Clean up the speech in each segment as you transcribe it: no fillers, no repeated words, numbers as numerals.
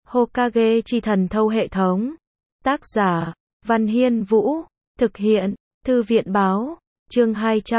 Hokage chi thần thâu hệ thống. Tác giả, Văn Hiên Vũ. Thực hiện, Thư viện báo. Chương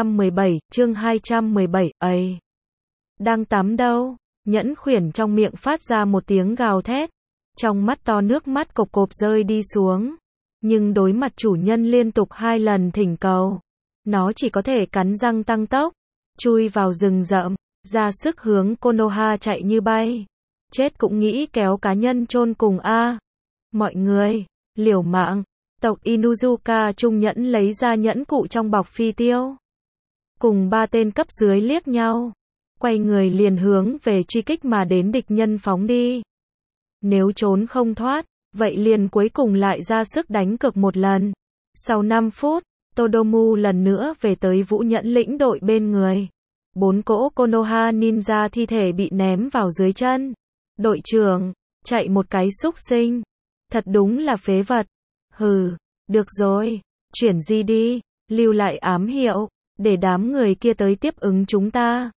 217 ấy. Đang tắm đâu? Nhẫn khuyển trong miệng phát ra một tiếng gào thét. Trong mắt to nước mắt cộc cộp rơi đi xuống. Nhưng đối mặt chủ nhân liên tục 2 lần thỉnh cầu, nó chỉ có thể cắn răng tăng tốc, chui vào rừng rậm, ra sức hướng Konoha chạy như bay. Chết cũng nghĩ kéo cá nhân chôn cùng a. Mọi người, liều mạng. Tộc Inuzuka trung nhẫn lấy ra nhẫn cụ trong bọc phi tiêu. Cùng 3 tên cấp dưới liếc nhau, quay người liền hướng về truy kích mà đến địch nhân phóng đi. Nếu trốn không thoát, vậy liền cuối cùng lại ra sức đánh cược một lần. Sau 5 phút, Todomu lần nữa về tới Vũ Nhẫn lĩnh đội bên người. 4 cỗ Konoha ninja thi thể bị ném vào dưới chân. Đội trưởng, chạy một cái xúc sinh. Thật đúng là phế vật. Hừ, được rồi, chuyển di đi, lưu lại ám hiệu, để đám người kia tới tiếp ứng chúng ta.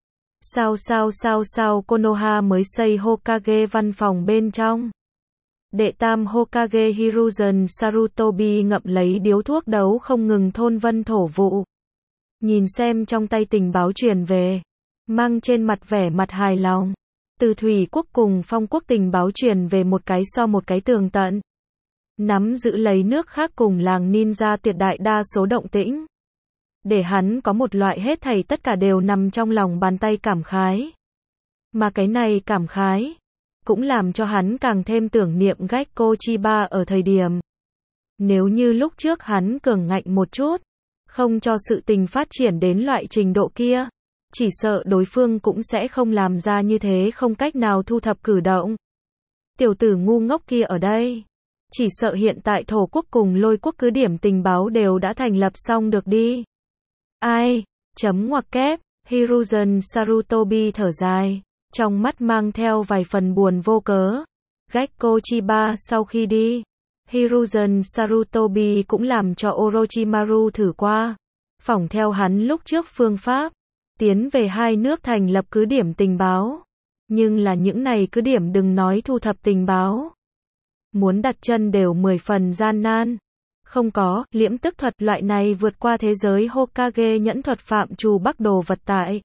Sao Konoha mới xây Hokage văn phòng bên trong. Đệ tam Hokage Hiruzen Sarutobi ngậm lấy điếu thuốc đấu không ngừng thôn vân thổ vụ. Nhìn xem trong tay tình báo truyền về, mang trên mặt vẻ mặt hài lòng. Từ Thủy quốc cùng Phong quốc tình báo truyền về một cái so một cái tường tận. Nắm giữ lấy nước khác cùng làng ninja tuyệt đại đa số động tĩnh. Để hắn có một loại hết thảy tất cả đều nằm trong lòng bàn tay cảm khái. Mà cái này cảm khái cũng làm cho hắn càng thêm tưởng niệm Gekko Chiba ở thời điểm. Nếu như lúc trước hắn cường ngạnh một chút, không cho sự tình phát triển đến loại trình độ kia, chỉ sợ đối phương cũng sẽ không làm ra như thế không cách nào thu thập cử động. Tiểu tử ngu ngốc kia ở đây, chỉ sợ hiện tại Thổ quốc cùng Lôi quốc cứ điểm tình báo đều đã thành lập xong được đi. Ai? Chấm ngoặc kép, Hiruzen Sarutobi thở dài, trong mắt mang theo vài phần buồn vô cớ. Gekko Chiba sau khi đi, Hiruzen Sarutobi cũng làm cho Orochimaru thử qua, phỏng theo hắn lúc trước phương pháp, tiến về 2 nước thành lập cứ điểm tình báo. Nhưng là những này cứ điểm đừng nói thu thập tình báo, muốn đặt chân đều 10 phần gian nan. Không có, liễm tức thuật loại này vượt qua thế giới Hokage nhẫn thuật phạm trù bắc đồ vật tại.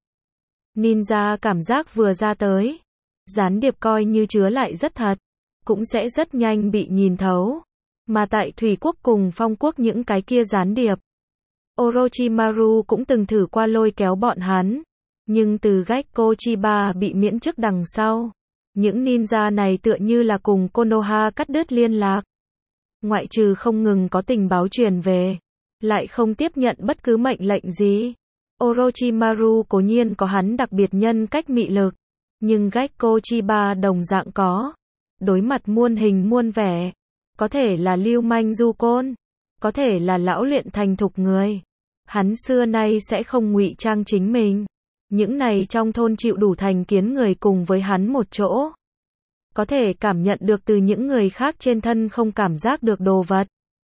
Ninja cảm giác vừa ra tới, gián điệp coi như chứa lại rất thật, cũng sẽ rất nhanh bị nhìn thấu. Mà tại Thủy quốc cùng Phong quốc những cái kia gián điệp, Orochimaru cũng từng thử qua lôi kéo bọn hắn. Nhưng từ Gekko Chiba bị miễn chức đằng sau, những ninja này tựa như là cùng Konoha cắt đứt liên lạc. Ngoại trừ không ngừng có tình báo truyền về, lại không tiếp nhận bất cứ mệnh lệnh gì. Orochimaru cố nhiên có hắn đặc biệt nhân cách mị lực, nhưng Gekko Chiba đồng dạng có. Đối mặt muôn hình muôn vẻ, có thể là lưu manh du côn, có thể là lão luyện thành thục người. Hắn xưa nay sẽ không ngụy trang chính mình. Những này trong thôn chịu đủ thành kiến người cùng với hắn một chỗ, có thể cảm nhận được từ những người khác trên thân không cảm giác được đồ vật.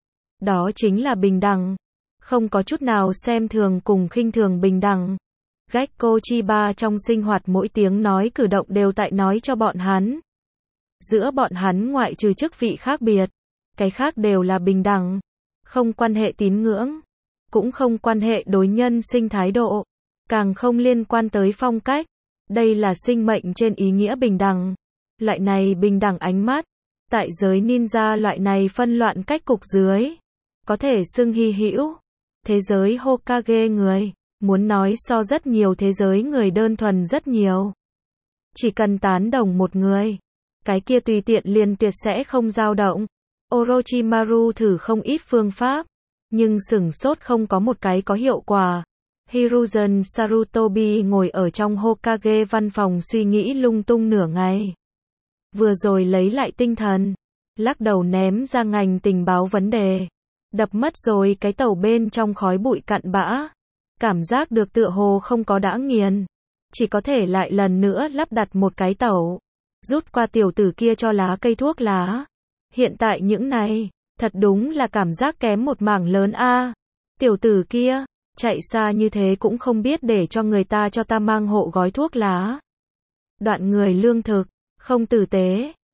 Đó chính là bình đẳng. Không có chút nào xem thường cùng khinh thường bình đẳng. Gekko Chiba trong sinh hoạt mỗi tiếng nói cử động đều tại nói cho bọn hắn. Giữa bọn hắn ngoại trừ chức vị khác biệt, cái khác đều là bình đẳng. Không quan hệ tín ngưỡng, cũng không quan hệ đối nhân sinh thái độ, càng không liên quan tới phong cách. Đây là sinh mệnh trên ý nghĩa bình đẳng. Loại này bình đẳng ánh mắt, tại giới ninja loại này phân loạn cách cục dưới, có thể xưng hy hữu. Thế giới Hokage người, muốn nói so rất nhiều thế giới người đơn thuần rất nhiều. Chỉ cần tán đồng một người, cái kia tùy tiện liền tuyệt sẽ không dao động. Orochimaru thử không ít phương pháp, nhưng sửng sốt không có một cái có hiệu quả. Hiruzen Sarutobi ngồi ở trong Hokage văn phòng suy nghĩ lung tung nửa ngày. Vừa rồi lấy lại tinh thần, lắc đầu ném ra ngành tình báo vấn đề. Đập mất rồi cái tàu bên trong khói bụi cặn bã. Cảm giác được tựa hồ không có đã nghiền. Chỉ có thể lại lần nữa lắp đặt một cái tàu. Rút qua tiểu tử kia cho lá cây thuốc lá. Hiện tại những này, thật đúng là cảm giác kém một mảng lớn a. Tiểu tử kia, chạy xa như thế cũng không biết để cho người ta cho ta mang hộ gói thuốc lá. Đoạn người lương thực, không tử tế.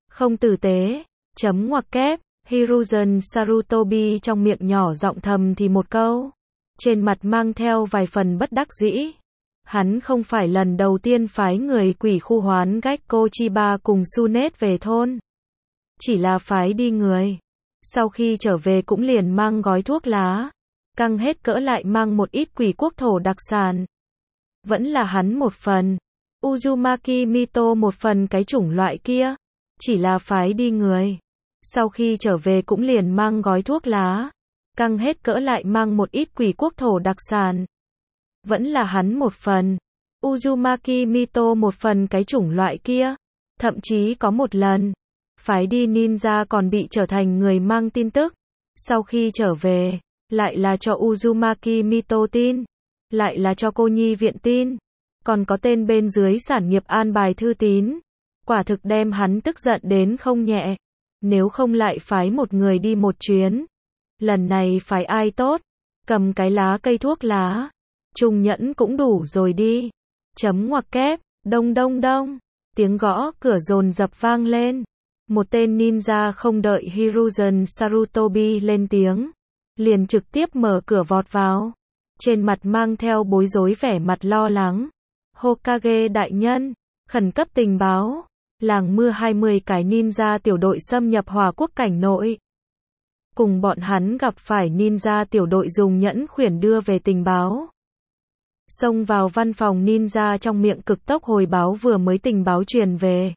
Không tử tế. Chấm ngoặc kép. Hiruzen Sarutobi trong miệng nhỏ giọng thầm thì một câu. Trên mặt mang theo vài phần bất đắc dĩ. Hắn không phải lần đầu tiên phái người quỷ khu hoán Gekko Chiba cùng Tsunet về thôn. Chỉ là phái đi người. Sau khi trở về cũng liền mang gói thuốc lá. Căng hết cỡ lại mang một ít quỷ quốc thổ đặc sản. Vẫn là hắn một phần. Uzumaki Mito một phần cái chủng loại kia. Chỉ là phái đi người. Sau khi trở về cũng liền mang gói thuốc lá. Căng hết cỡ lại mang một ít quỷ quốc thổ đặc sản. Vẫn là hắn một phần. Uzumaki Mito một phần cái chủng loại kia. Thậm chí có một lần. Phái đi ninja còn bị trở thành người mang tin tức. Sau khi trở về. Lại là cho Uzumaki Mito tin. Lại là cho cô nhi viện tin. Còn có tên bên dưới sản nghiệp an bài thư tín. Quả thực đem hắn tức giận đến không nhẹ. Nếu không lại phái một người đi một chuyến. Lần này phái ai tốt? Cầm cái lá cây thuốc lá. Trung nhẫn cũng đủ rồi đi. Chấm ngoặc kép. Đông đông đông. Tiếng gõ cửa dồn dập vang lên. Một tên ninja không đợi Hiruzen Sarutobi lên tiếng. Liền trực tiếp mở cửa vọt vào. Trên mặt mang theo bối rối vẻ mặt lo lắng. Hokage đại nhân. Khẩn cấp tình báo. Làng mưa 20 cái ninja tiểu đội xâm nhập Hòa quốc cảnh nội. Cùng bọn hắn gặp phải ninja tiểu đội dùng nhẫn khuyển đưa về tình báo. Xông vào văn phòng ninja trong miệng cực tốc hồi báo vừa mới tình báo truyền về.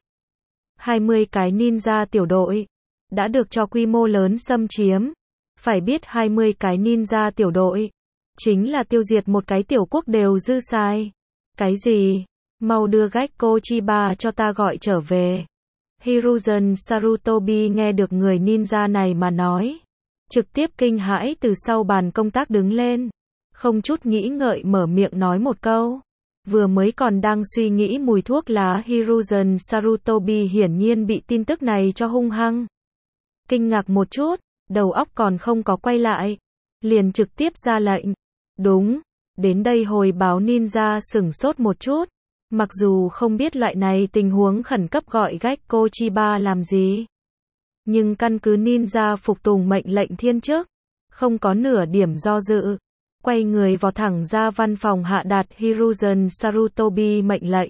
20 cái ninja tiểu đội. Đã được cho quy mô lớn xâm chiếm. Phải biết 20 cái ninja tiểu đội. Chính là tiêu diệt một cái tiểu quốc đều dư xài. Cái gì? Mau đưa Gekko Chiba cho ta gọi trở về. Hiruzen Sarutobi nghe được người ninja này mà nói. Trực tiếp kinh hãi từ sau bàn công tác đứng lên. Không chút nghĩ ngợi mở miệng nói một câu. Vừa mới còn đang suy nghĩ mùi thuốc lá Hiruzen Sarutobi hiển nhiên bị tin tức này cho hung hăng. Kinh ngạc một chút, đầu óc còn không có quay lại. Liền trực tiếp ra lệnh. Đúng, đến đây hồi báo ninja sửng sốt một chút. Mặc dù không biết loại này tình huống khẩn cấp gọi Gekko Chiba làm gì. Nhưng căn cứ ninja phục tùng mệnh lệnh thiên chức. Không có nửa điểm do dự. Quay người vọt thẳng ra văn phòng hạ đạt Hiruzen Sarutobi mệnh lệnh.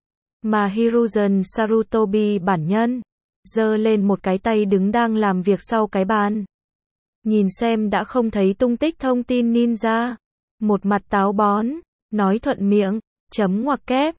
Mà Hiruzen Sarutobi bản nhân. Giơ lên một cái tay đứng đang làm việc sau cái bàn. Nhìn xem đã không thấy tung tích thông tin ninja. Một mặt táo bón. Nói thuận miệng. Chấm ngoặc kép.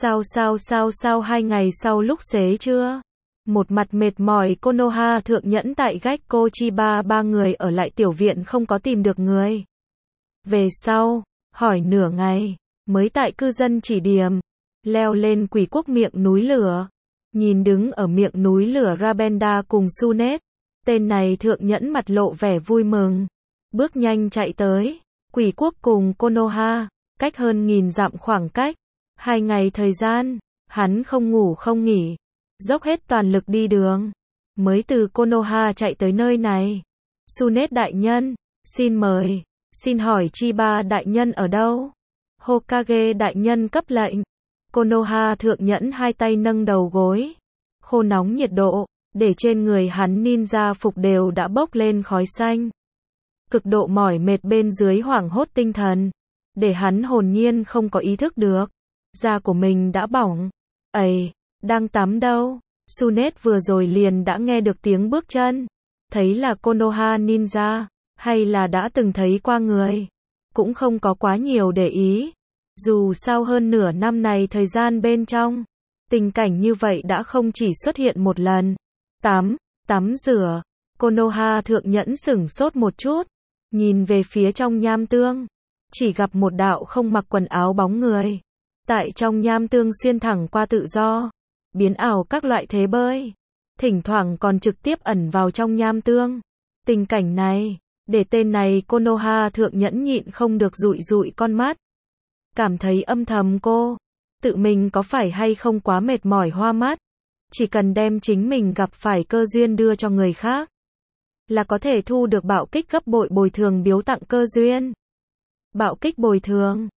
Sao 2 ngày sau lúc xế trưa. Một mặt mệt mỏi Konoha thượng nhẫn tại Gekko Chiba 3 người ở lại tiểu viện không có tìm được người. Về sau, hỏi nửa ngày, mới tại cư dân chỉ điểm, leo lên quỷ quốc miệng núi lửa. Nhìn đứng ở miệng núi lửa Rabenda cùng Tsunet. Tên này thượng nhẫn mặt lộ vẻ vui mừng. Bước nhanh chạy tới. Quỷ quốc cùng Konoha, cách hơn 1000 dặm khoảng cách. 2 ngày thời gian, hắn không ngủ không nghỉ. Dốc hết toàn lực đi đường. Mới từ Konoha chạy tới nơi này. Tsunet đại nhân, xin mời. Xin hỏi Chiba đại nhân ở đâu? Hokage đại nhân cấp lệnh. Konoha thượng nhẫn hai tay nâng đầu gối. Khô nóng nhiệt độ, để trên người hắn ninja phục đều đã bốc lên khói xanh. Cực độ mỏi mệt bên dưới hoảng hốt tinh thần. Để hắn hồn nhiên không có ý thức được. Da của mình đã bỏng. Ây, đang tắm đâu? Tsunet vừa rồi liền đã nghe được tiếng bước chân. Thấy là Konoha ninja. Hay là đã từng thấy qua người. Cũng không có quá nhiều để ý. Dù sao hơn nửa năm này thời gian bên trong. Tình cảnh như vậy đã không chỉ xuất hiện một lần. Tắm rửa. Konoha thượng nhẫn sửng sốt một chút. Nhìn về phía trong nham tương. Chỉ gặp một đạo không mặc quần áo bóng người. Tại trong nham tương xuyên thẳng qua tự do. Biến ảo các loại thế bơi. Thỉnh thoảng còn trực tiếp ẩn vào trong nham tương. Tình cảnh này. Để tên này Konoha thượng nhẫn nhịn không được dụi con mắt. Cảm thấy âm thầm tự mình có phải hay không quá mệt mỏi hoa mắt. Chỉ cần đem chính mình gặp phải cơ duyên đưa cho người khác. Là có thể thu được bạo kích gấp bội bồi thường biếu tặng cơ duyên. Bạo kích bồi thường.